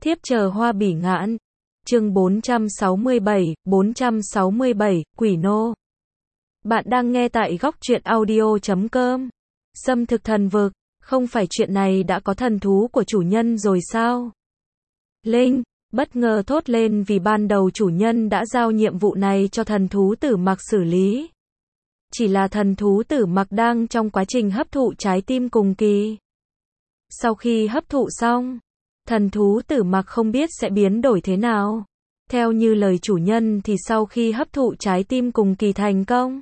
Thiếp chờ hoa bỉ ngạn. Chương 467, Quỷ nô. Bạn đang nghe tại góc truyện audio.com. Xâm thực thần vực, không phải chuyện này đã có thần thú của chủ nhân rồi sao? Linh bất ngờ thốt lên vì ban đầu chủ nhân đã giao nhiệm vụ này cho thần thú tử mặc xử lý. Chỉ là thần thú tử mặc đang trong quá trình hấp thụ trái tim cùng kỳ. Sau khi hấp thụ xong, thần thú tử mặc không biết sẽ biến đổi thế nào. Theo như lời chủ nhân thì sau khi hấp thụ trái tim cùng kỳ thành công,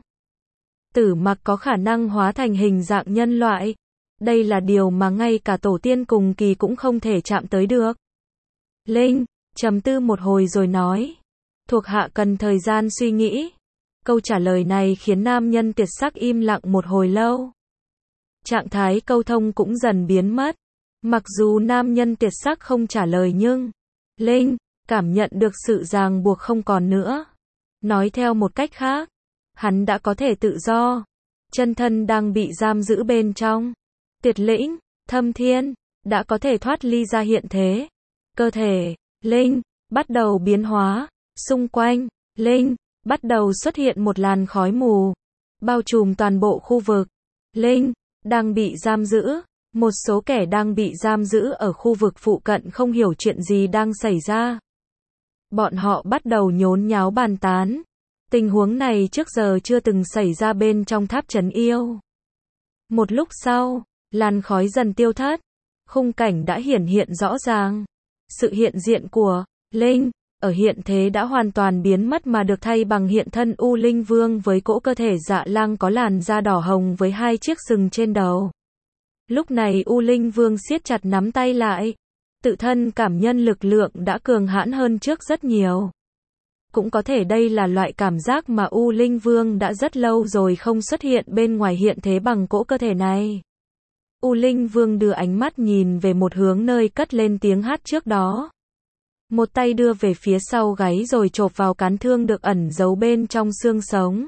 tử mặc có khả năng hóa thành hình dạng nhân loại. Đây là điều mà ngay cả tổ tiên cùng kỳ cũng không thể chạm tới được. Linh trầm tư một hồi rồi nói, thuộc hạ cần thời gian suy nghĩ. Câu trả lời này khiến nam nhân tuyệt sắc im lặng một hồi lâu. Trạng thái câu thông cũng dần biến mất. Mặc dù nam nhân tuyệt sắc không trả lời nhưng Linh cảm nhận được sự ràng buộc không còn nữa. Nói theo một cách khác, hắn đã có thể tự do. Chân thân đang bị giam giữ bên trong Tuyệt Lĩnh, Thâm Thiên, đã có thể thoát ly ra hiện thế. Cơ thể Linh bắt đầu biến hóa. Xung quanh Linh bắt đầu xuất hiện một làn khói mù, bao trùm toàn bộ khu vực. Linh đang bị giam giữ. Một số kẻ đang bị giam giữ ở khu vực phụ cận không hiểu chuyện gì đang xảy ra. Bọn họ bắt đầu nhốn nháo bàn tán. Tình huống này trước giờ chưa từng xảy ra bên trong tháp trấn yêu. Một lúc sau, làn khói dần tiêu thất. Khung cảnh đã hiển hiện rõ ràng. Sự hiện diện của Linh ở hiện thế đã hoàn toàn biến mất mà được thay bằng hiện thân U Linh Vương với cỗ cơ thể dạ lang có làn da đỏ hồng với hai chiếc sừng trên đầu. Lúc này U Linh Vương siết chặt nắm tay lại. Tự thân cảm nhận lực lượng đã cường hãn hơn trước rất nhiều. Cũng có thể đây là loại cảm giác mà U Linh Vương đã rất lâu rồi không xuất hiện bên ngoài hiện thế bằng cỗ cơ thể này. U Linh Vương đưa ánh mắt nhìn về một hướng nơi cất lên tiếng hát trước đó. Một tay đưa về phía sau gáy rồi chộp vào cán thương được ẩn giấu bên trong xương sống.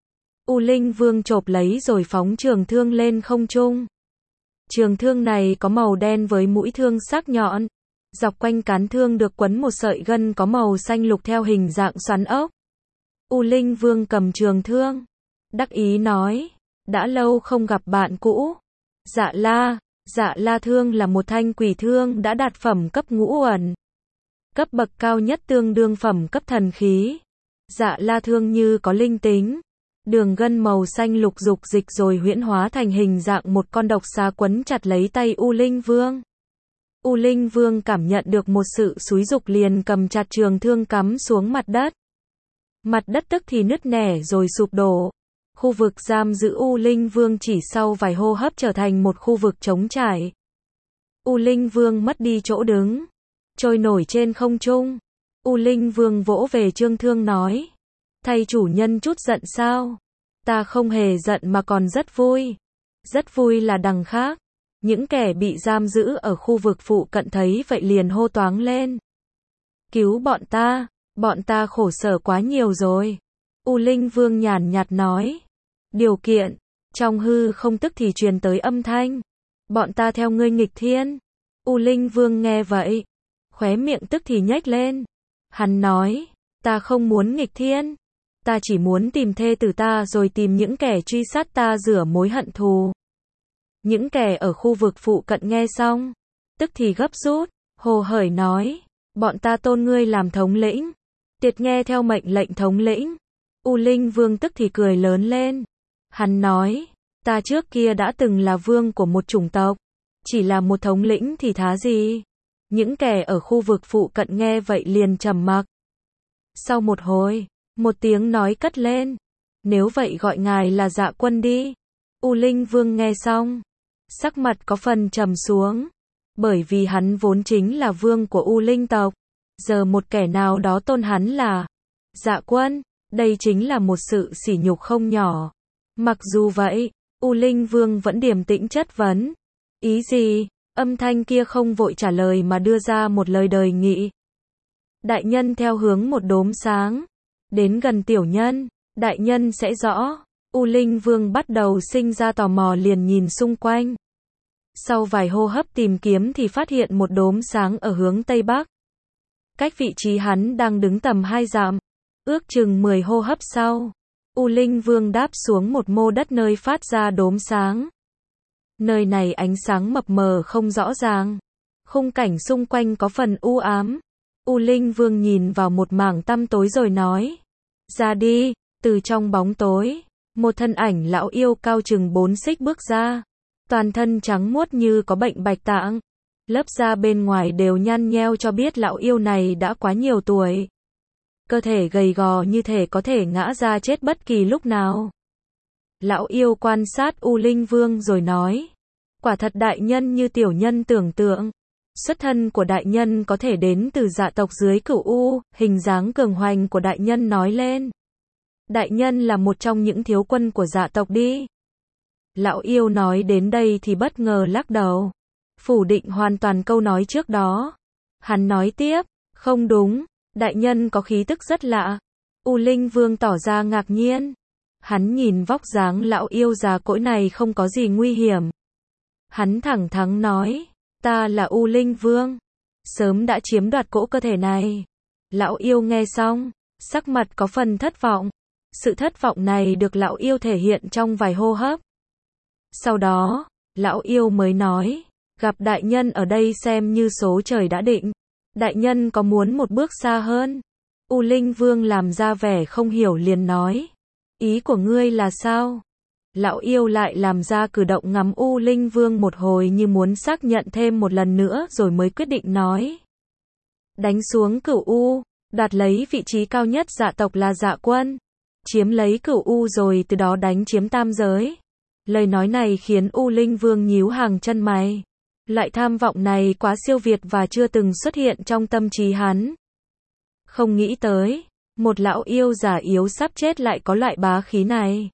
U Linh Vương chộp lấy rồi phóng trường thương lên không trung. Trường thương này có màu đen với mũi thương sắc nhọn. Dọc quanh cán thương được quấn một sợi gân có màu xanh lục theo hình dạng xoắn ốc. U Linh Vương cầm trường thương, đắc ý nói, đã lâu không gặp bạn cũ. Dạ la thương là một thanh quỷ thương đã đạt phẩm cấp ngũ uẩn. Cấp bậc cao nhất tương đương phẩm cấp thần khí. Dạ la thương như có linh tính. Đường gân màu xanh lục dục dịch rồi huyễn hóa thành hình dạng một con độc xà quấn chặt lấy tay U Linh Vương. U Linh Vương cảm nhận được một sự xúi dục liền cầm chặt trường thương cắm xuống mặt đất. Mặt đất tức thì nứt nẻ rồi sụp đổ. Khu vực giam giữ U Linh Vương chỉ sau vài hô hấp trở thành một khu vực trống trải. U Linh Vương mất đi chỗ đứng, trôi nổi trên không trung. U Linh Vương vỗ về trương thương nói, thay chủ nhân chút giận sao? Ta không hề giận mà còn rất vui. Rất vui là đằng khác. Những kẻ bị giam giữ ở khu vực phụ cận thấy vậy liền hô toáng lên. Cứu bọn ta khổ sở quá nhiều rồi. U Linh Vương nhàn nhạt nói. Điều kiện, trong hư không tức thì truyền tới âm thanh. Bọn ta theo ngươi nghịch thiên. U Linh Vương nghe vậy, khóe miệng tức thì nhếch lên. Hắn nói, ta không muốn nghịch thiên. Ta chỉ muốn tìm thê tử ta rồi tìm những kẻ truy sát ta rửa mối hận thù. Những kẻ ở khu vực phụ cận nghe xong, tức thì gấp rút, hồ hởi nói, bọn ta tôn ngươi làm thống lĩnh. Tuyệt nghe theo mệnh lệnh thống lĩnh. U Linh Vương tức thì cười lớn lên. Hắn nói, ta trước kia đã từng là vương của một chủng tộc, chỉ là một thống lĩnh thì thá gì. Những kẻ ở khu vực phụ cận nghe vậy liền trầm mặc. Sau một hồi, một tiếng nói cất lên. Nếu vậy gọi ngài là Dạ Quân đi. U Linh Vương nghe xong, sắc mặt có phần trầm xuống. Bởi vì hắn vốn chính là vương của U Linh tộc. Giờ một kẻ nào đó tôn hắn là Dạ Quân, đây chính là một sự sỉ nhục không nhỏ. Mặc dù vậy, U Linh Vương vẫn điềm tĩnh chất vấn. Ý gì? Âm thanh kia không vội trả lời mà đưa ra một lời đề nghị. Đại nhân theo hướng một đốm sáng. Đến gần tiểu nhân, đại nhân sẽ rõ. U Linh Vương bắt đầu sinh ra tò mò liền nhìn xung quanh. Sau vài hô hấp tìm kiếm thì phát hiện một đốm sáng ở hướng Tây Bắc. Cách vị trí hắn đang đứng tầm 2 dặm. Ước chừng 10 hô hấp sau, U Linh Vương đáp xuống một mô đất nơi phát ra đốm sáng. Nơi này ánh sáng mập mờ không rõ ràng. Khung cảnh xung quanh có phần u ám. U Linh Vương nhìn vào một mảng tăm tối rồi nói. Ra đi. Từ trong bóng tối, một thân ảnh lão yêu cao chừng 4 xích bước ra. Toàn thân trắng muốt như có bệnh bạch tạng. Lớp da bên ngoài đều nhăn nheo cho biết lão yêu này đã quá nhiều tuổi. Cơ thể gầy gò như thể có thể ngã ra chết bất kỳ lúc nào. Lão yêu quan sát U Linh Vương rồi nói. Quả thật đại nhân như tiểu nhân tưởng tượng. Xuất thân của đại nhân có thể đến từ dạ tộc dưới Cửu U, hình dáng cường hoành của đại nhân nói lên. Đại nhân là một trong những thiếu quân của dạ tộc đi. Lão yêu nói đến đây thì bất ngờ lắc đầu. Phủ định hoàn toàn câu nói trước đó. Hắn nói tiếp, không đúng, đại nhân có khí tức rất lạ. U Linh Vương tỏ ra ngạc nhiên. Hắn nhìn vóc dáng lão yêu già cỗi này không có gì nguy hiểm. Hắn thẳng thắn nói, ta là U Linh Vương. Sớm đã chiếm đoạt cỗ cơ thể này. Lão yêu nghe xong, sắc mặt có phần thất vọng. Sự thất vọng này được lão yêu thể hiện trong vài hô hấp. Sau đó, lão yêu mới nói, gặp đại nhân ở đây xem như số trời đã định. Đại nhân có muốn một bước xa hơn? U Linh Vương làm ra vẻ không hiểu liền nói. Ý của ngươi là sao? Lão yêu lại làm ra cử động ngắm U Linh Vương một hồi như muốn xác nhận thêm một lần nữa rồi mới quyết định nói. Đánh xuống Cửu U, đoạt lấy vị trí cao nhất dạ tộc là Dạ Quân. Chiếm lấy Cửu U rồi từ đó đánh chiếm tam giới. Lời nói này khiến U Linh Vương nhíu hàng chân mày. Loại tham vọng này quá siêu việt và chưa từng xuất hiện trong tâm trí hắn. Không nghĩ tới, một lão yêu già yếu sắp chết lại có loại bá khí này.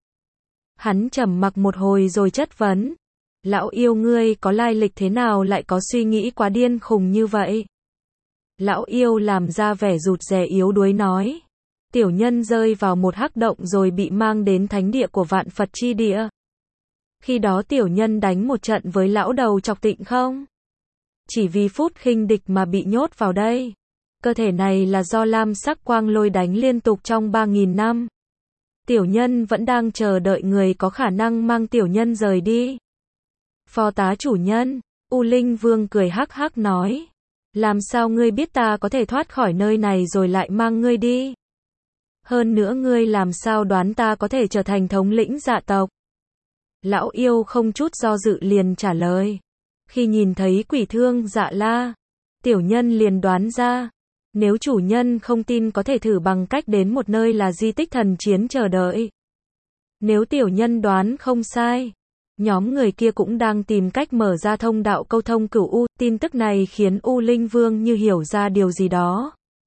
Hắn trầm mặc một hồi rồi chất vấn. Lão yêu ngươi có lai lịch thế nào lại có suy nghĩ quá điên khùng như vậy? Lão yêu làm ra vẻ rụt rè yếu đuối nói. Tiểu nhân rơi vào một hắc động rồi bị mang đến thánh địa của vạn Phật chi địa. Khi đó tiểu nhân đánh một trận với lão đầu chọc Tịnh Không. Chỉ vì phút khinh địch mà bị nhốt vào đây. Cơ thể này là do lam sắc quang lôi đánh liên tục trong 3.000 năm. Tiểu nhân vẫn đang chờ đợi người có khả năng mang tiểu nhân rời đi. Phó tá chủ nhân, U Linh Vương cười hắc hắc nói. Làm sao ngươi biết ta có thể thoát khỏi nơi này rồi lại mang ngươi đi? Hơn nữa ngươi làm sao đoán ta có thể trở thành thống lĩnh dạ tộc? Lão yêu không chút do dự liền trả lời. Khi nhìn thấy quỷ thương Dạ La, tiểu nhân liền đoán ra. Nếu chủ nhân không tin có thể thử bằng cách đến một nơi là di tích thần chiến chờ đợi. Nếu tiểu nhân đoán không sai, nhóm người kia cũng đang tìm cách mở ra thông đạo câu thông Cửu U. Tin tức này khiến U Linh Vương như hiểu ra điều gì đó.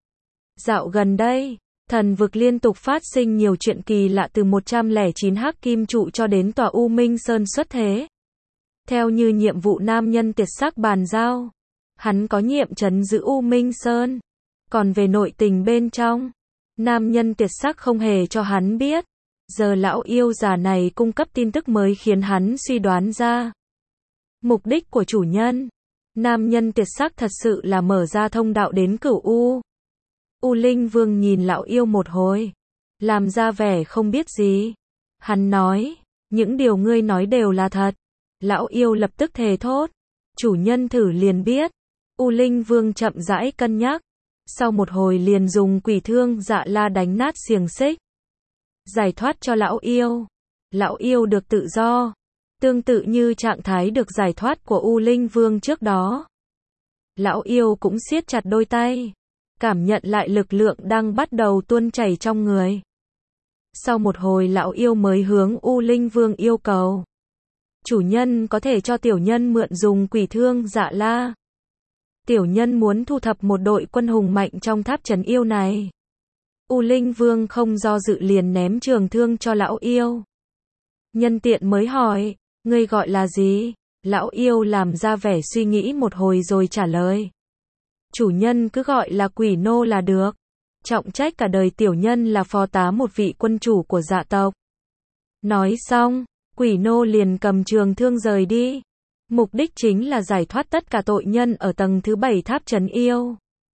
Dạo gần đây, thần vực liên tục phát sinh nhiều chuyện kỳ lạ từ 109 hắc kim trụ cho đến tòa U Minh Sơn xuất thế. Theo như nhiệm vụ nam nhân Tiệt Sắc bàn giao, hắn có nhiệm trấn giữ U Minh Sơn. Còn về nội tình bên trong, nam nhân Tiệt Sắc không hề cho hắn biết. Giờ lão yêu già này cung cấp tin tức mới khiến hắn suy đoán ra. Mục đích của chủ nhân, nam nhân Tiệt Sắc thật sự là mở ra thông đạo đến Cửu U. U Linh Vương nhìn lão yêu một hồi, làm ra vẻ không biết gì. Hắn nói, những điều ngươi nói đều là thật. Lão yêu lập tức thề thốt, chủ nhân thử liền biết. U Linh Vương chậm rãi cân nhắc, sau một hồi liền dùng quỷ thương Dạ La đánh nát xiềng xích, giải thoát cho lão yêu. Lão yêu được tự do, tương tự như trạng thái được giải thoát của U Linh Vương trước đó. Lão yêu cũng siết chặt đôi tay, cảm nhận lại lực lượng đang bắt đầu tuôn chảy trong người. Sau một hồi lão yêu mới hướng U Linh Vương yêu cầu. Chủ nhân có thể cho tiểu nhân mượn dùng quỷ thương Dạ La. Tiểu nhân muốn thu thập một đội quân hùng mạnh trong tháp trấn yêu này. U Linh Vương không do dự liền ném trường thương cho lão yêu. Nhân tiện mới hỏi, ngươi gọi là gì? Lão yêu làm ra vẻ suy nghĩ một hồi rồi trả lời. Chủ nhân cứ gọi là quỷ nô là được. Trọng trách cả đời tiểu nhân là phó tá một vị quân chủ của dạ tộc. Nói xong, quỷ nô liền cầm trường thương rời đi. Mục đích chính là giải thoát tất cả tội nhân ở tầng thứ 7 tháp trấn yêu.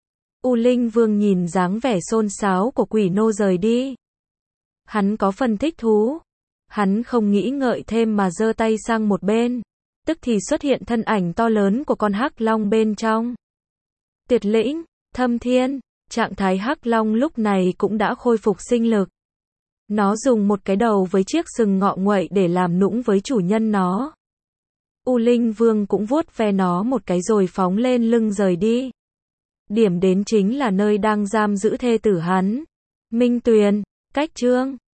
U Linh Vương nhìn dáng vẻ xôn xáo của quỷ nô rời đi. Hắn có phần thích thú. Hắn không nghĩ ngợi thêm mà giơ tay sang một bên. Tức thì xuất hiện thân ảnh to lớn của con hắc long bên trong. Tuyệt lĩnh, Thâm Thiên, trạng thái hắc long lúc này cũng đã khôi phục sinh lực. Nó dùng một cái đầu với chiếc sừng ngọ nguậy để làm nũng với chủ nhân nó. U Linh Vương cũng vuốt ve nó một cái rồi phóng lên lưng rời đi. Điểm đến chính là nơi đang giam giữ thê tử hắn. Minh Tuyền, Cách Chương